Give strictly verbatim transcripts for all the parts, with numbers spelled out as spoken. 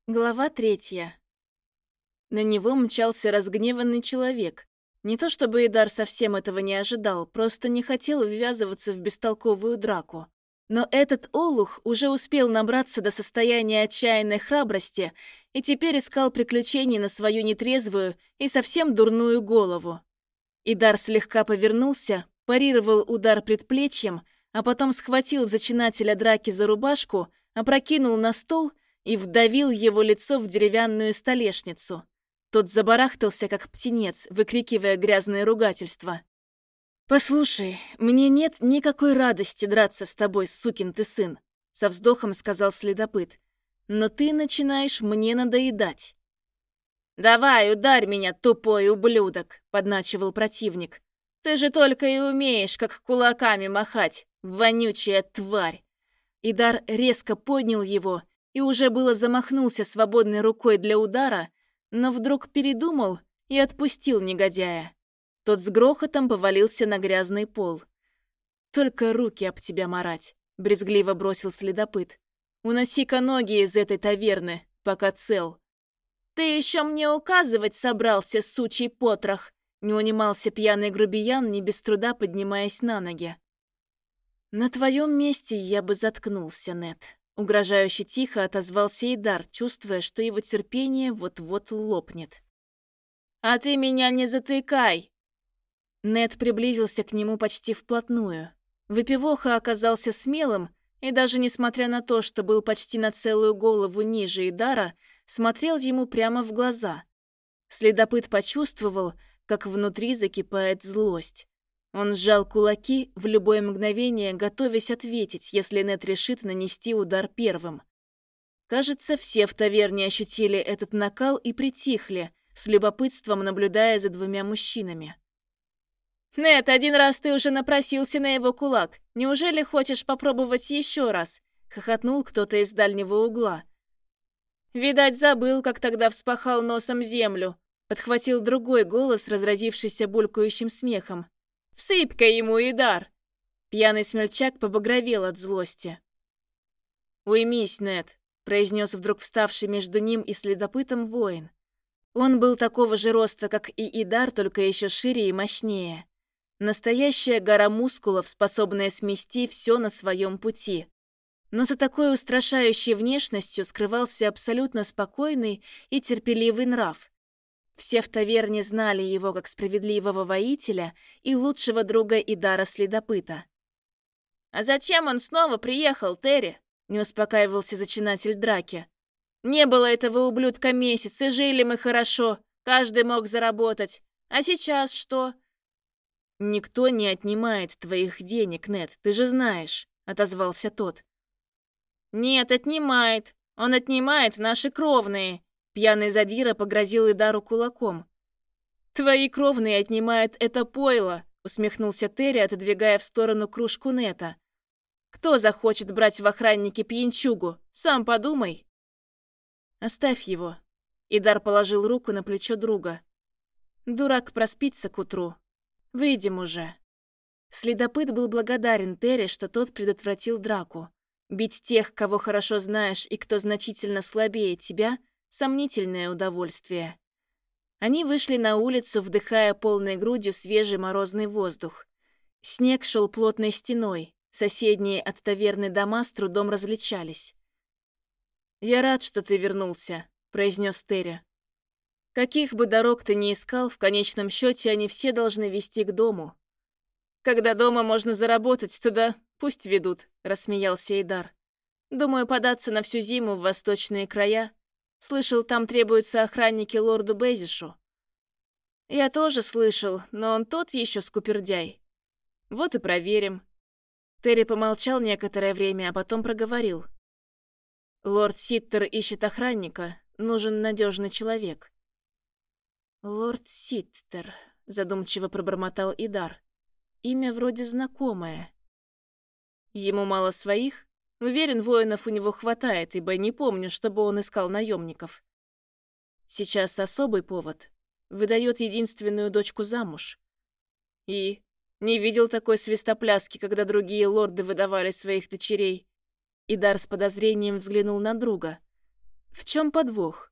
Глава третья. На него мчался разгневанный человек. Не то чтобы Идар совсем этого не ожидал, просто не хотел ввязываться в бестолковую драку. Но этот олух уже успел набраться до состояния отчаянной храбрости и теперь искал приключений на свою нетрезвую и совсем дурную голову. Идар слегка повернулся, парировал удар предплечьем, а потом схватил зачинателя драки за рубашку, опрокинул на стол и вдавил его лицо в деревянную столешницу. Тот забарахтался, как птенец, выкрикивая грязные ругательства. «Послушай, мне нет никакой радости драться с тобой, сукин ты сын», — со вздохом сказал следопыт. «Но ты начинаешь мне надоедать». «Давай, ударь меня, тупой ублюдок», — подначивал противник. «Ты же только и умеешь, как кулаками махать, вонючая тварь». Идар резко поднял его и уже было замахнулся свободной рукой для удара, но вдруг передумал и отпустил негодяя. Тот с грохотом повалился на грязный пол. «Только руки об тебя марать», — брезгливо бросил следопыт. «Уноси-ка ноги из этой таверны, пока цел». «Ты еще мне указывать собрался, сучий потрох», — не унимался пьяный грубиян, не без труда поднимаясь на ноги. «На твоем месте я бы заткнулся, Нет», — угрожающе тихо отозвался Идар, чувствуя, что его терпение вот-вот лопнет. «А ты меня не затыкай!» Нет приблизился к нему почти вплотную. Выпивоха оказался смелым и даже несмотря на то, что был почти на целую голову ниже Идара, смотрел ему прямо в глаза. Следопыт почувствовал, как внутри закипает злость. Он сжал кулаки, в любое мгновение готовясь ответить, если Нет решит нанести удар первым. Кажется, все в таверне ощутили этот накал и притихли, с любопытством наблюдая за двумя мужчинами. «Нет, один раз ты уже напросился на его кулак. Неужели хочешь попробовать еще раз?» — хохотнул кто-то из дальнего угла. «Видать, забыл, как тогда вспахал носом землю», — подхватил другой голос, разразившийся булькающим смехом. «Всыпь-ка ему, Идар!» Пьяный смельчак побагровел от злости. «Уймись, Нет», — произнес вдруг вставший между ним и следопытом воин. Он был такого же роста, как и Идар, только еще шире и мощнее. Настоящая гора мускулов, способная смести все на своем пути. Но за такой устрашающей внешностью скрывался абсолютно спокойный и терпеливый нрав. Все в таверне знали его как справедливого воителя и лучшего друга Идара-следопыта. «А зачем он снова приехал, Терри?» — не успокаивался зачинатель драки. «Не было этого ублюдка месяц, и жили мы хорошо, каждый мог заработать. А сейчас что?» «Никто не отнимает твоих денег, Нет, ты же знаешь», — отозвался тот. «Нет, отнимает. Он отнимает наши кровные», — пьяный задира погрозил Идару кулаком. «Твои кровные отнимает это пойло», — усмехнулся Терри, отодвигая в сторону кружку Нета. «Кто захочет брать в охранники пьянчугу? Сам подумай». «Оставь его», — Идар положил руку на плечо друга. «Дурак проспится к утру. Выйдем уже». Следопыт был благодарен Терри, что тот предотвратил драку. Бить тех, кого хорошо знаешь и кто значительно слабее тебя — сомнительное удовольствие. Они вышли на улицу, вдыхая полной грудью свежий морозный воздух. Снег шел плотной стеной, соседние от таверны дома с трудом различались. «Я рад, что ты вернулся», — произнес Терри. «Каких бы дорог ты ни искал, в конечном счете они все должны вести к дому». «Когда дома можно заработать, туда пусть ведут», — рассмеялся Идар. «Думаю, податься на всю зиму в восточные края. Слышал, там требуются охранники лорду Безишу». «Я тоже слышал, но он тот еще скупердяй». «Вот и проверим». Терри помолчал некоторое время, а потом проговорил. «Лорд Ситтер ищет охранника. Нужен надежный человек». «Лорд Ситтер», — задумчиво пробормотал Идар. «Имя вроде знакомое». «Ему мало своих? Уверен, воинов у него хватает, ибо не помню, чтобы он искал наемников. Сейчас особый повод. Выдает единственную дочку замуж. И не видел такой свистопляски, когда другие лорды выдавали своих дочерей». Идар с подозрением взглянул на друга. В чем подвох?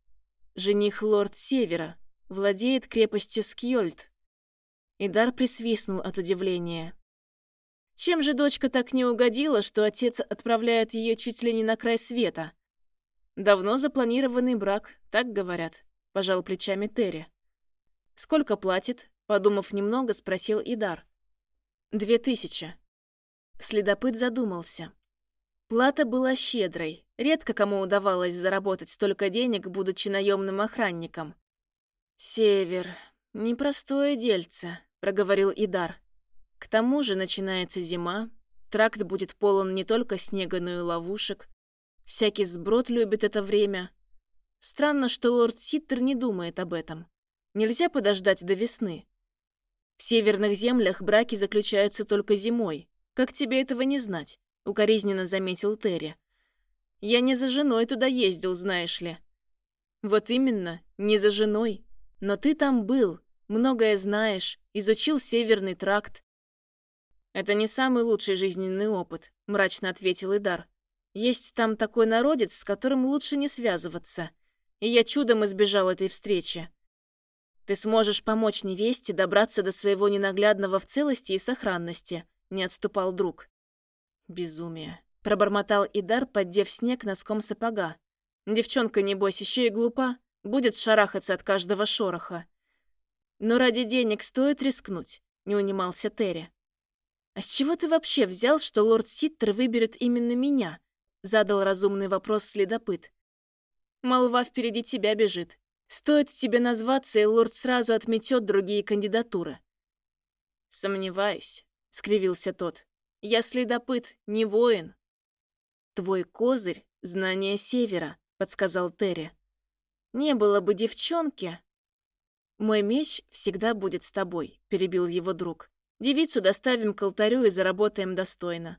Жених лорд Севера, владеет крепостью Скьёльд. Идар присвистнул от удивления. Чем же дочка так не угодила, что отец отправляет ее чуть ли не на край света? Давно запланированный брак, так говорят, пожал плечами Терри. Сколько платит? Подумав немного, спросил Идар. Две тысячи. Следопыт задумался. Плата была щедрой. Редко кому удавалось заработать столько денег, будучи наемным охранником. «Север. Непростое дельце», — проговорил Идар. «К тому же начинается зима. Тракт будет полон не только снега, но и ловушек. Всякий сброд любит это время. Странно, что лорд Ситтер не думает об этом. Нельзя подождать до весны. В северных землях браки заключаются только зимой. Как тебе этого не знать?» — укоризненно заметил Терри. «Я не за женой туда ездил, знаешь ли». «Вот именно, не за женой. Но ты там был, многое знаешь, изучил Северный тракт». «Это не самый лучший жизненный опыт», — мрачно ответил Идар. «Есть там такой народец, с которым лучше не связываться. И я чудом избежал этой встречи. Ты сможешь помочь невесте добраться до своего ненаглядного в целости и сохранности», — не отступал друг. «Безумие», — пробормотал Идар, поддев снег носком сапога. «Девчонка, небось, еще и глупа, будет шарахаться от каждого шороха». «Но ради денег стоит рискнуть», — не унимался Терри. «А с чего ты вообще взял, что лорд Ситтер выберет именно меня?» — задал разумный вопрос следопыт. «Молва впереди тебя бежит. Стоит тебе назваться, и лорд сразу отметет другие кандидатуры». «Сомневаюсь», — скривился тот. «Я следопыт, не воин». «Твой козырь — знание Севера», — подсказал Терри. «Не было бы девчонки...» «Мой меч всегда будет с тобой», — перебил его друг. «Девицу доставим к алтарю и заработаем достойно».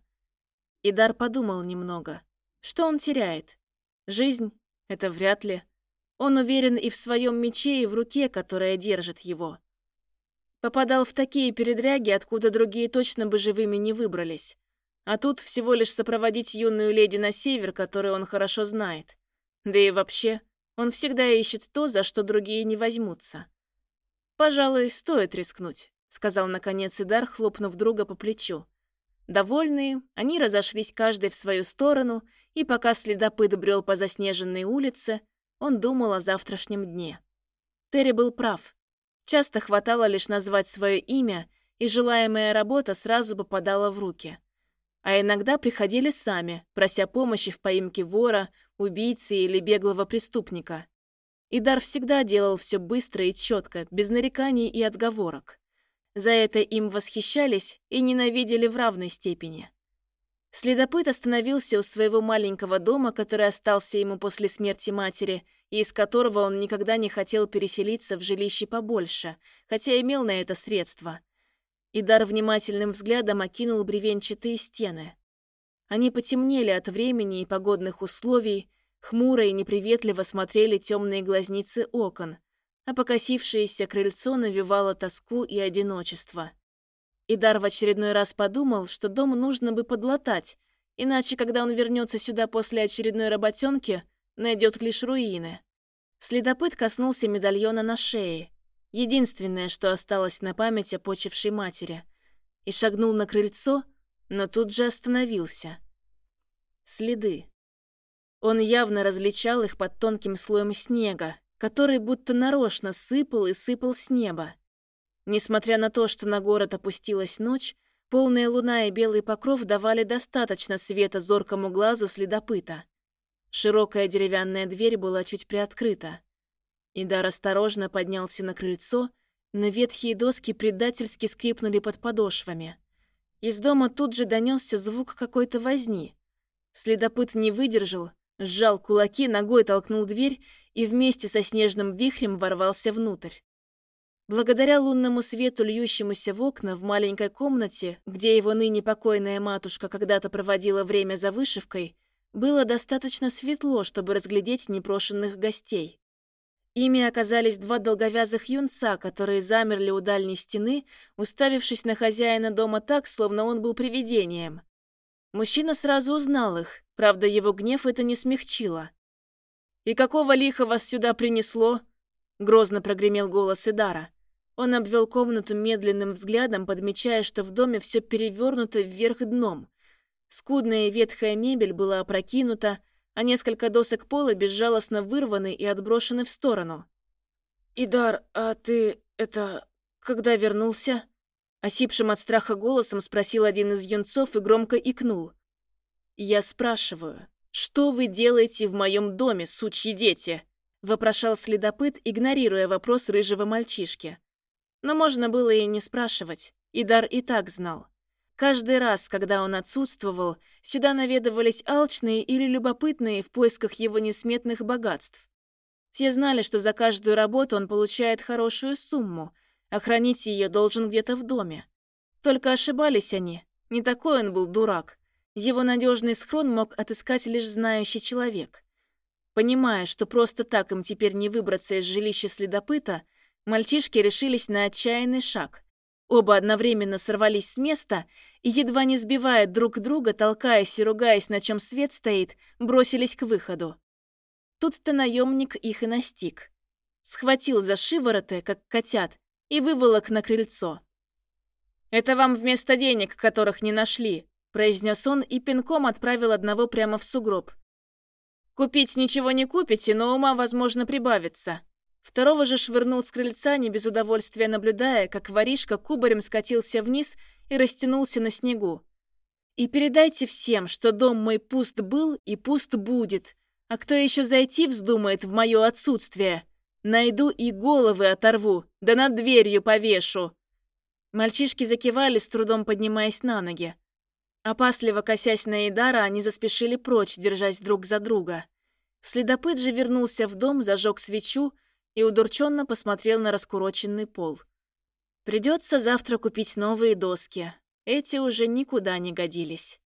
Идар подумал немного. Что он теряет? Жизнь? Это вряд ли. Он уверен и в своем мече, и в руке, которая держит его. Попадал в такие передряги, откуда другие точно бы живыми не выбрались. А тут всего лишь сопроводить юную леди на север, которую он хорошо знает. Да и вообще, он всегда ищет то, за что другие не возьмутся. «Пожалуй, стоит рискнуть», — сказал наконец Идар, хлопнув друга по плечу. Довольные, они разошлись каждый в свою сторону, и пока следопыт брел по заснеженной улице, он думал о завтрашнем дне. Терри был прав. Часто хватало лишь назвать свое имя, и желаемая работа сразу попадала в руки. А иногда приходили сами, прося помощи в поимке вора, убийцы или беглого преступника. Идар всегда делал все быстро и четко, без нареканий и отговорок. За это им восхищались и ненавидели в равной степени. Следопыт остановился у своего маленького дома, который остался ему после смерти матери, и из которого он никогда не хотел переселиться в жилище побольше, хотя имел на это средства. Идар внимательным взглядом окинул бревенчатые стены. Они потемнели от времени и погодных условий, хмуро и неприветливо смотрели темные глазницы окон, а покосившееся крыльцо навевало тоску и одиночество. Идар в очередной раз подумал, что дом нужно бы подлатать, иначе, когда он вернется сюда после очередной работенки, найдет лишь руины. Следопыт коснулся медальона на шее, единственное, что осталось на память о почившей матери, и шагнул на крыльцо, но тут же остановился. Следы. Он явно различал их под тонким слоем снега, который будто нарочно сыпал и сыпал с неба. Несмотря на то, что на город опустилась ночь, полная луна и белый покров давали достаточно света зоркому глазу следопыта. Широкая деревянная дверь была чуть приоткрыта. Идар осторожно поднялся на крыльцо, но ветхие доски предательски скрипнули под подошвами. Из дома тут же донесся звук какой-то возни. Следопыт не выдержал, сжал кулаки, ногой толкнул дверь и вместе со снежным вихрем ворвался внутрь. Благодаря лунному свету, льющемуся в окна, в маленькой комнате, где его ныне покойная матушка когда-то проводила время за вышивкой, было достаточно светло, чтобы разглядеть непрошенных гостей. Ими оказались два долговязых юнца, которые замерли у дальней стены, уставившись на хозяина дома так, словно он был привидением. Мужчина сразу узнал их, правда, его гнев это не смягчило. «И какого лиха вас сюда принесло?» Грозно прогремел голос Идара. Он обвел комнату медленным взглядом, подмечая, что в доме все перевернуто вверх дном. Скудная и ветхая мебель была опрокинута, а несколько досок пола безжалостно вырваны и отброшены в сторону. «Идар, а ты, это, когда вернулся?» Осипшим от страха голосом спросил один из юнцов и громко икнул. «Я спрашиваю, что вы делаете в моем доме, сучьи дети?» Вопрошал следопыт, игнорируя вопрос рыжего мальчишки. Но можно было и не спрашивать, Идар и так знал. Каждый раз, когда он отсутствовал, сюда наведывались алчные или любопытные в поисках его несметных богатств. Все знали, что за каждую работу он получает хорошую сумму, а хранить ее должен где-то в доме. Только ошибались они, не такой он был дурак. Его надежный схрон мог отыскать лишь знающий человек. Понимая, что просто так им теперь не выбраться из жилища следопыта, мальчишки решились на отчаянный шаг. Оба одновременно сорвались с места и, едва не сбивая друг друга, толкаясь и ругаясь, на чем свет стоит, бросились к выходу. Тут-то наемник их и настиг. Схватил за шивороты, как котят, и выволок на крыльцо. «Это вам вместо денег, которых не нашли», произнес он и пинком отправил одного прямо в сугроб. «Купить ничего не купите, но ума, возможно, прибавится». Второго же швырнул с крыльца, не без удовольствия наблюдая, как воришка кубарем скатился вниз и растянулся на снегу. «И передайте всем, что дом мой пуст был и пуст будет, а кто еще зайти вздумает в мое отсутствие, найду и головы оторву, да над дверью повешу». Мальчишки закивали, с трудом поднимаясь на ноги. Опасливо косясь на Идара, они заспешили прочь, держась друг за друга. Следопыт же вернулся в дом, зажег свечу и удурченно посмотрел на раскуроченный пол. Придется завтра купить новые доски. Эти уже никуда не годились.